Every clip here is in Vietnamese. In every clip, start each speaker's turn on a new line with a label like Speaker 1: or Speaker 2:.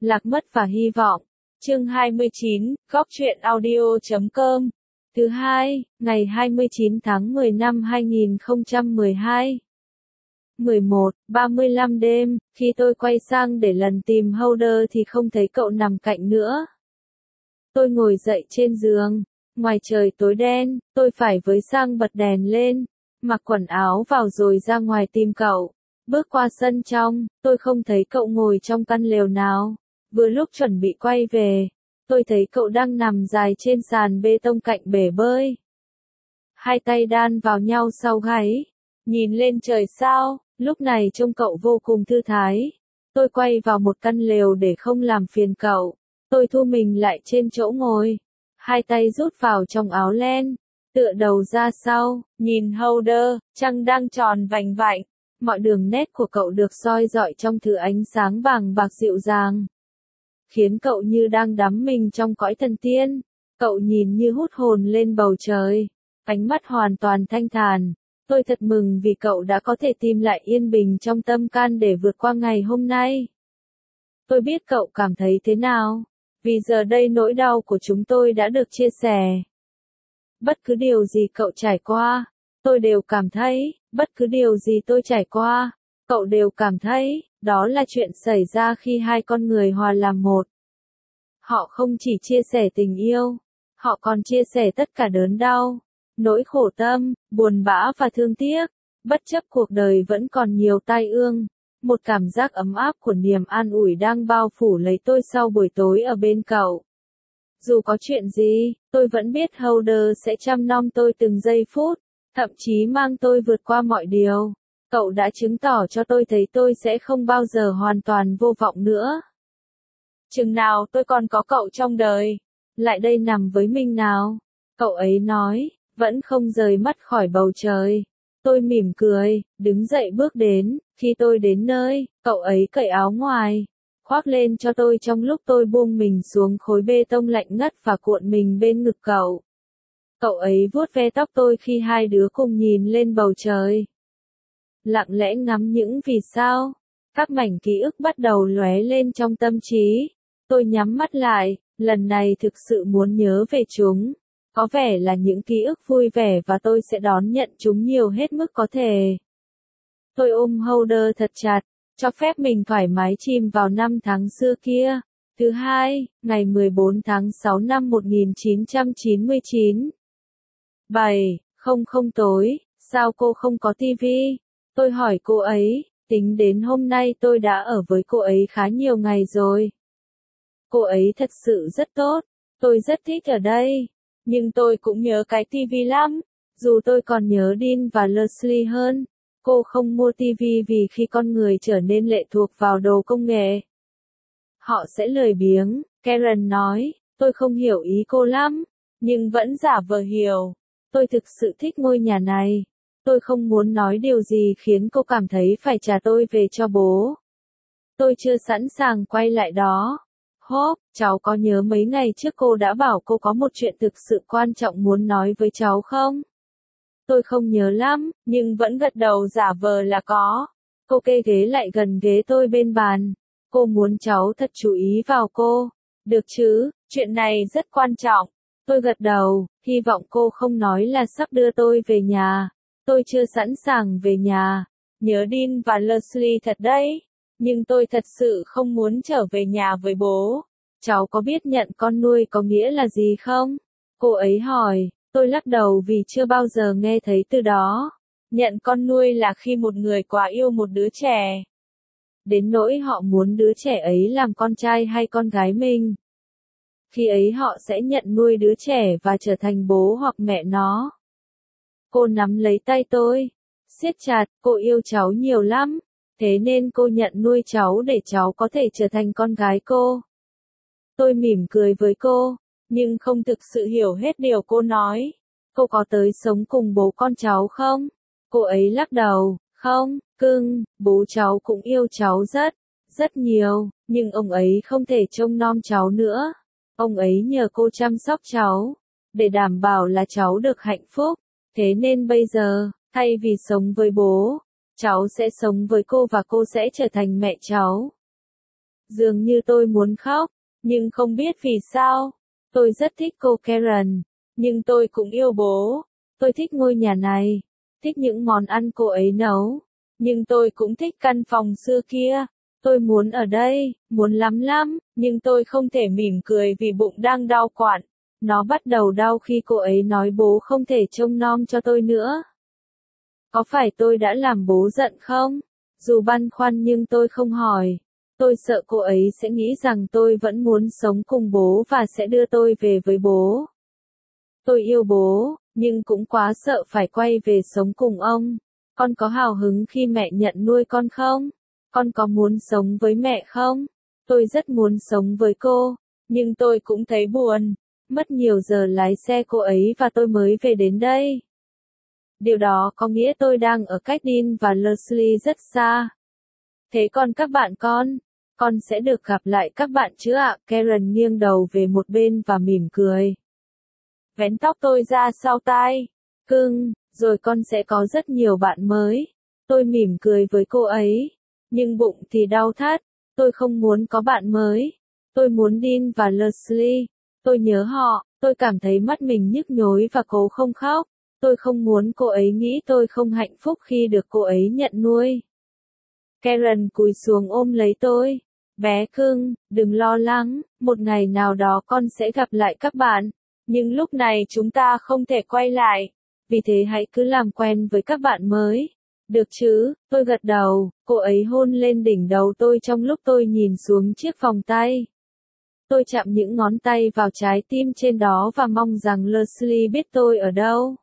Speaker 1: Lạc mất và hy vọng. Chương 29, Góc truyện audio.com. Thứ hai, ngày 29 tháng 10 năm 2012. 11:35 đêm, khi tôi quay sang để lần tìm Holder thì không thấy cậu nằm cạnh nữa. Tôi ngồi dậy trên giường, ngoài trời tối đen, tôi phải với sang bật đèn lên, mặc quần áo vào rồi ra ngoài tìm cậu. Bước qua sân trong, tôi không thấy cậu ngồi trong căn lều nào. Vừa lúc chuẩn bị quay về, tôi thấy cậu đang nằm dài trên sàn bê tông cạnh bể bơi. Hai tay đan vào nhau sau gáy, nhìn lên trời sao, lúc này trông cậu vô cùng thư thái. Tôi quay vào một căn lều để không làm phiền cậu. Tôi thu mình lại trên chỗ ngồi, hai tay rút vào trong áo len, tựa đầu ra sau, nhìn Holder, trăng đang tròn vành vạnh. Mọi đường nét của cậu được soi rọi trong thứ ánh sáng vàng bạc dịu dàng, khiến cậu như đang đắm mình trong cõi thần tiên. Cậu nhìn như hút hồn lên bầu trời, ánh mắt hoàn toàn thanh thản. Tôi thật mừng vì cậu đã có thể tìm lại yên bình trong tâm can để vượt qua ngày hôm nay. Tôi biết cậu cảm thấy thế nào, vì giờ đây nỗi đau của chúng tôi đã được chia sẻ. Bất cứ điều gì cậu trải qua, tôi đều cảm thấy, bất cứ điều gì tôi trải qua, cậu đều cảm thấy, đó là chuyện xảy ra khi hai con người hòa làm một. Họ không chỉ chia sẻ tình yêu, họ còn chia sẻ tất cả đớn đau, nỗi khổ tâm, buồn bã và thương tiếc. Bất chấp cuộc đời vẫn còn nhiều tai ương, một cảm giác ấm áp của niềm an ủi đang bao phủ lấy tôi sau buổi tối ở bên cậu. Dù có chuyện gì, tôi vẫn biết Holder sẽ chăm nom tôi từng giây phút, thậm chí mang tôi vượt qua mọi điều. Cậu đã chứng tỏ cho tôi thấy tôi sẽ không bao giờ hoàn toàn vô vọng nữa. Chừng nào tôi còn có cậu trong đời, lại đây nằm với mình nào. Cậu ấy nói, vẫn không rời mắt khỏi bầu trời. Tôi mỉm cười, đứng dậy bước đến. Khi tôi đến nơi, cậu ấy cởi áo ngoài, khoác lên cho tôi trong lúc tôi buông mình xuống khối bê tông lạnh ngắt và cuộn mình bên ngực cậu. Cậu ấy vuốt ve tóc tôi khi hai đứa cùng nhìn lên bầu trời, lặng lẽ ngắm những vì sao. Các mảnh ký ức bắt đầu lóe lên trong tâm trí. Tôi nhắm mắt lại, lần này thực sự muốn nhớ về chúng. Có vẻ là những ký ức vui vẻ và tôi sẽ đón nhận chúng nhiều hết mức có thể. Tôi ôm Holder thật chặt, cho phép mình thoải mái chìm vào năm tháng xưa kia. Thứ hai, ngày 14 tháng 6 năm 1999. 7:00 tối, sao cô không có tivi? Tôi hỏi cô ấy, tính đến hôm nay tôi đã ở với cô ấy khá nhiều ngày rồi. Cô ấy thật sự rất tốt, tôi rất thích ở đây, nhưng tôi cũng nhớ cái tivi lắm, dù tôi còn nhớ Dean và Leslie hơn. Cô không mua tivi vì khi con người trở nên lệ thuộc vào đồ công nghệ, họ sẽ lười biếng, Karen nói. Tôi không hiểu ý cô lắm, nhưng vẫn giả vờ hiểu. Tôi thực sự thích ngôi nhà này. Tôi không muốn nói điều gì khiến cô cảm thấy phải trả tôi về cho bố. Tôi chưa sẵn sàng quay lại đó. Hope, cháu có nhớ mấy ngày trước cô đã bảo cô có một chuyện thực sự quan trọng muốn nói với cháu không? Tôi không nhớ lắm, nhưng vẫn gật đầu giả vờ là có. Cô kê ghế lại gần ghế tôi bên bàn. Cô muốn cháu thật chú ý vào cô. Được chứ, chuyện này rất quan trọng. Tôi gật đầu, hy vọng cô không nói là sắp đưa tôi về nhà. Tôi chưa sẵn sàng về nhà. Nhớ Dean và Leslie thật đấy. Nhưng tôi thật sự không muốn trở về nhà với bố. Cháu có biết nhận con nuôi có nghĩa là gì không? Cô ấy hỏi. Tôi lắc đầu vì chưa bao giờ nghe thấy từ đó. Nhận con nuôi là khi một người quá yêu một đứa trẻ, đến nỗi họ muốn đứa trẻ ấy làm con trai hay con gái mình. Khi ấy họ sẽ nhận nuôi đứa trẻ và trở thành bố hoặc mẹ nó. Cô nắm lấy tay tôi, siết chặt. Cô yêu cháu nhiều lắm, thế nên cô nhận nuôi cháu để cháu có thể trở thành con gái cô. Tôi mỉm cười với cô, nhưng không thực sự hiểu hết điều cô nói. Cô có tới sống cùng bố con cháu không? Cô ấy lắc đầu. Không, cưng, bố cháu cũng yêu cháu rất nhiều, nhưng ông ấy không thể trông nom cháu nữa. Ông ấy nhờ cô chăm sóc cháu, để đảm bảo là cháu được hạnh phúc. Thế nên bây giờ, thay vì sống với bố, cháu sẽ sống với cô và cô sẽ trở thành mẹ cháu. Dường như tôi muốn khóc, nhưng không biết vì sao. Tôi rất thích cô Karen, nhưng tôi cũng yêu bố. Tôi thích ngôi nhà này, thích những món ăn cô ấy nấu, nhưng tôi cũng thích căn phòng xưa kia. Tôi muốn ở đây, muốn lắm lắm, nhưng tôi không thể mỉm cười vì bụng đang đau quặn. Nó bắt đầu đau khi cô ấy nói bố không thể trông nom cho tôi nữa. Có phải tôi đã làm bố giận không? Dù băn khoăn nhưng tôi không hỏi. Tôi sợ cô ấy sẽ nghĩ rằng tôi vẫn muốn sống cùng bố và sẽ đưa tôi về với bố. Tôi yêu bố, nhưng cũng quá sợ phải quay về sống cùng ông. Con có hào hứng khi mẹ nhận nuôi con không? Con có muốn sống với mẹ không? Tôi rất muốn sống với cô, nhưng tôi cũng thấy buồn. Mất nhiều giờ lái xe cô ấy và tôi mới về đến đây. Điều đó có nghĩa tôi đang ở cách Dean và Leslie rất xa. Thế còn các bạn con sẽ được gặp lại các bạn chứ ạ? Karen nghiêng đầu về một bên và mỉm cười. Vén tóc tôi ra sau tai. Cưng, rồi con sẽ có rất nhiều bạn mới. Tôi mỉm cười với cô ấy. Nhưng bụng thì đau thắt. Tôi không muốn có bạn mới. Tôi muốn Dean và Leslie. Tôi nhớ họ. Tôi cảm thấy mắt mình nhức nhối và cố không khóc. Tôi không muốn cô ấy nghĩ tôi không hạnh phúc khi được cô ấy nhận nuôi. Karen cúi xuống ôm lấy tôi. Bé cưng, đừng lo lắng, một ngày nào đó con sẽ gặp lại các bạn. Nhưng lúc này chúng ta không thể quay lại. Vì thế hãy cứ làm quen với các bạn mới. Được chứ, tôi gật đầu, cô ấy hôn lên đỉnh đầu tôi trong lúc tôi nhìn xuống chiếc vòng tay. Tôi chạm những ngón tay vào trái tim trên đó và mong rằng Leslie biết tôi ở đâu.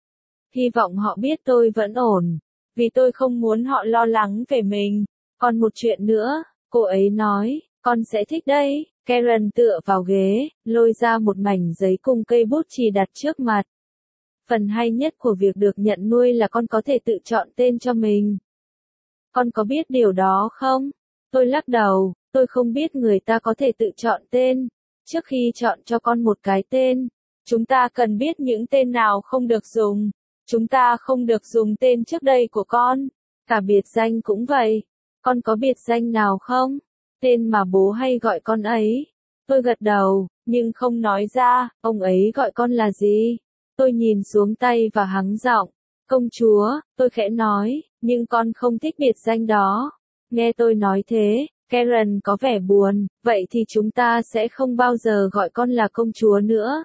Speaker 1: Hy vọng họ biết tôi vẫn ổn, vì tôi không muốn họ lo lắng về mình. Còn một chuyện nữa, cô ấy nói, con sẽ thích đấy. Karen tựa vào ghế, lôi ra một mảnh giấy cùng cây bút chì đặt trước mặt. Phần hay nhất của việc được nhận nuôi là con có thể tự chọn tên cho mình. Con có biết điều đó không? Tôi lắc đầu, tôi không biết người ta có thể tự chọn tên. Trước khi chọn cho con một cái tên, chúng ta cần biết những tên nào không được dùng. Chúng ta không được dùng tên trước đây của con. Cả biệt danh cũng vậy. Con có biệt danh nào không? Tên mà bố hay gọi con ấy. Tôi gật đầu, nhưng không nói ra, ông ấy gọi con là gì? Tôi nhìn xuống tay và hắng giọng. Công chúa, tôi khẽ nói, nhưng con không thích biệt danh đó. Nghe tôi nói thế, Karen có vẻ buồn, vậy thì chúng ta sẽ không bao giờ gọi con là công chúa nữa.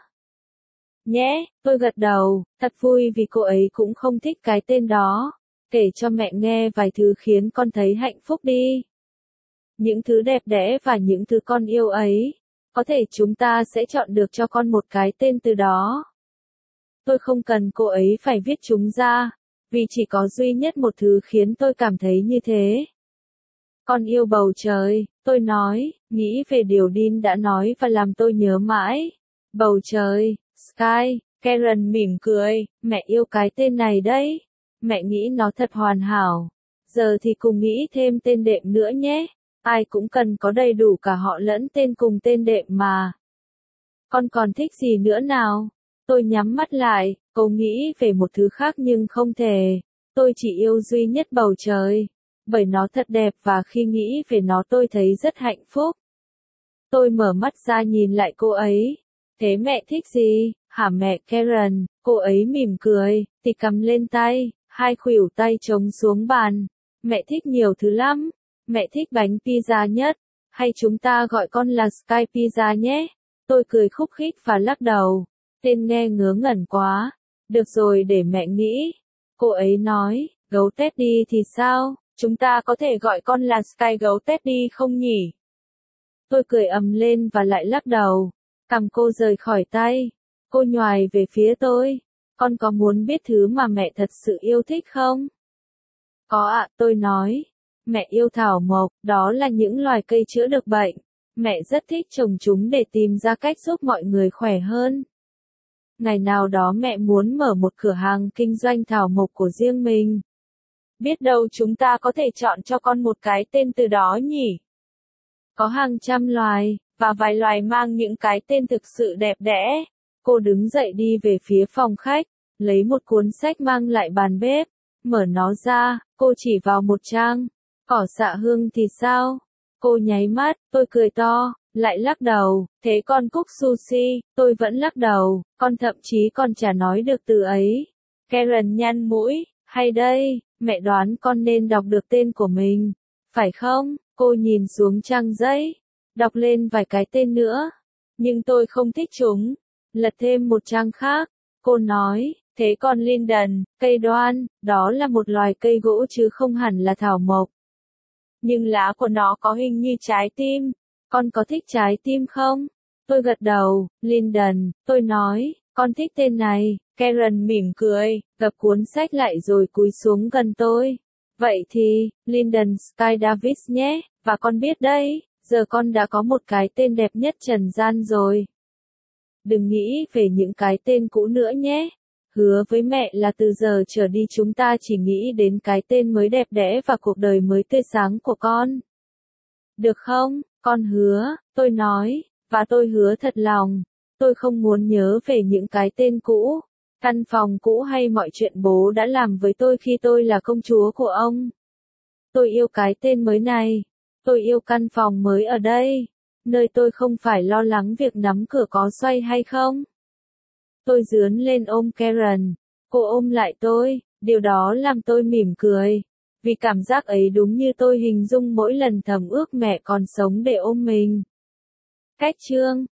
Speaker 1: Nhé, tôi gật đầu, thật vui vì cô ấy cũng không thích cái tên đó. Kể cho mẹ nghe vài thứ khiến con thấy hạnh phúc đi. Những thứ đẹp đẽ và những thứ con yêu ấy. Có thể chúng ta sẽ chọn được cho con một cái tên từ đó. Tôi không cần cô ấy phải viết chúng ra, vì chỉ có duy nhất một thứ khiến tôi cảm thấy như thế. Con yêu bầu trời, tôi nói, nghĩ về điều Dean đã nói và làm tôi nhớ mãi. Bầu trời, Sky, Karen mỉm cười, mẹ yêu cái tên này đấy. Mẹ nghĩ nó thật hoàn hảo. Giờ thì cùng nghĩ thêm tên đệm nữa nhé. Ai cũng cần có đầy đủ cả họ lẫn tên cùng tên đệm mà. Con còn thích gì nữa nào? Tôi nhắm mắt lại, cố nghĩ về một thứ khác nhưng không thể. Tôi chỉ yêu duy nhất bầu trời. Bởi nó thật đẹp và khi nghĩ về nó tôi thấy rất hạnh phúc. Tôi mở mắt ra nhìn lại cô ấy. Thế mẹ thích gì? Hả mẹ Karen? Cô ấy mỉm cười, thì cầm lên tay, hai khuỷu tay chống xuống bàn. Mẹ thích nhiều thứ lắm. Mẹ thích bánh pizza nhất. Hay chúng ta gọi con là Sky Pizza nhé? Tôi cười khúc khích và lắc đầu. Tên nghe ngớ ngẩn quá. Được rồi để mẹ nghĩ. Cô ấy nói, gấu Teddy thì sao? Chúng ta có thể gọi con là Sky gấu Teddy không nhỉ? Tôi cười ầm lên và lại lắc đầu. Cằm cô rời khỏi tay. Cô nhoài về phía tôi. Con có muốn biết thứ mà mẹ thật sự yêu thích không? Có ạ, tôi nói. Mẹ yêu thảo mộc, đó là những loài cây chữa được bệnh. Mẹ rất thích trồng chúng để tìm ra cách giúp mọi người khỏe hơn. Ngày nào đó mẹ muốn mở một cửa hàng kinh doanh thảo mộc của riêng mình. Biết đâu chúng ta có thể chọn cho con một cái tên từ đó nhỉ? Có hàng trăm loài, và vài loài mang những cái tên thực sự đẹp đẽ. Cô đứng dậy đi về phía phòng khách, lấy một cuốn sách mang lại bàn bếp, mở nó ra, cô chỉ vào một trang. Cỏ xạ hương thì sao? Cô nháy mắt, tôi cười to, lại lắc đầu, thế con Cúc Sushi, tôi vẫn lắc đầu, con thậm chí còn chả nói được từ ấy. Karen nhăn mũi, hay đây, mẹ đoán con nên đọc được tên của mình, phải không? Cô nhìn xuống trang giấy, đọc lên vài cái tên nữa, nhưng tôi không thích chúng. Lật thêm một trang khác, cô nói, thế còn linden, cây đoan, đó là một loài cây gỗ chứ không hẳn là thảo mộc. Nhưng lá của nó có hình như trái tim, con có thích trái tim không? Tôi gật đầu, linden, tôi nói, con thích tên này. Karen mỉm cười, gập cuốn sách lại rồi cúi xuống gần tôi. Vậy thì, Linden Sky Davis nhé, và con biết đấy, giờ con đã có một cái tên đẹp nhất trần gian rồi. Đừng nghĩ về những cái tên cũ nữa nhé. Hứa với mẹ là từ giờ trở đi chúng ta chỉ nghĩ đến cái tên mới đẹp đẽ và cuộc đời mới tươi sáng của con. Được không, con hứa, tôi nói, và tôi hứa thật lòng. Tôi không muốn nhớ về những cái tên cũ, căn phòng cũ hay mọi chuyện bố đã làm với tôi khi tôi là công chúa của ông. Tôi yêu cái tên mới này. Tôi yêu căn phòng mới ở đây, nơi tôi không phải lo lắng việc nắm cửa có xoay hay không. Tôi dướn lên ôm Karen. Cô ôm lại tôi, điều đó làm tôi mỉm cười. Vì cảm giác ấy đúng như tôi hình dung mỗi lần thầm ước mẹ còn sống để ôm mình. Cách chương